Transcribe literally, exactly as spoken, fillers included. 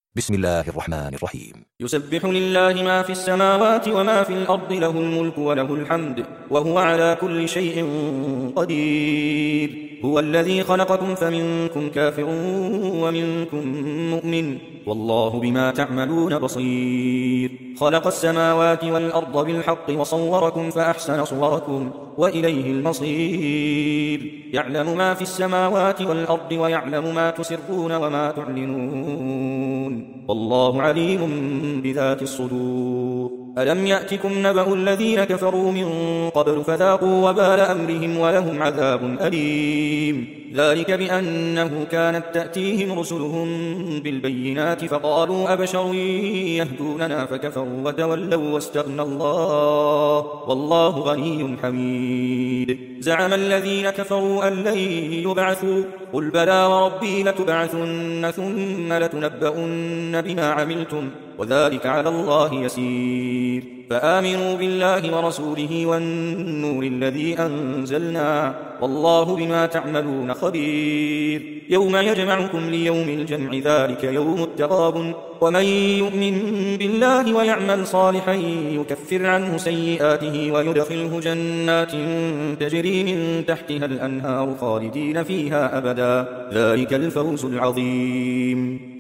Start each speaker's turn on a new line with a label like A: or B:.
A: بسم الله الرحمن الرحيم.
B: يسبح لله ما في السماوات وما في الأرض، له الملك وله الحمد وهو على كل شيء قدير. هو الذي خلقكم فمنكم كافر ومنكم مؤمن، والله بما تعملون بصير. خلق السماوات والأرض بالحق وصوركم فأحسن صوركم وإليه المصير. يعلم ما في السماوات والأرض ويعلم ما تسرون وما تعلنون، والله عليم بذات الصدور. ألم يأتكم نبأ الذين كفروا من قبل فذاقوا وبال أمرهم ولهم عذاب أليم. ذلك بأنه كانت تأتيهم رسلهم بالبينات فقالوا أبشر يهدوننا فكفروا وتولوا واستغنى الله، والله غني حميد. زعم الذين كفروا أن لن يبعثوا، قل بلى وربي لتبعثن ثم لتنبؤن بما عملتم وذلك على الله يسير. فآمنوا بالله ورسوله والنور الذي أنزلنا، والله بما تعملون خبير. يوم يجمعكم ليوم الجمع ذلك يوم التغابن، ومن يؤمن بالله ويعمل صالحا يكفر عنه سيئاته ويدخله جنات تجري من تحتها الأنهار خالدين فيها أبدا، ذلك الفوز العظيم.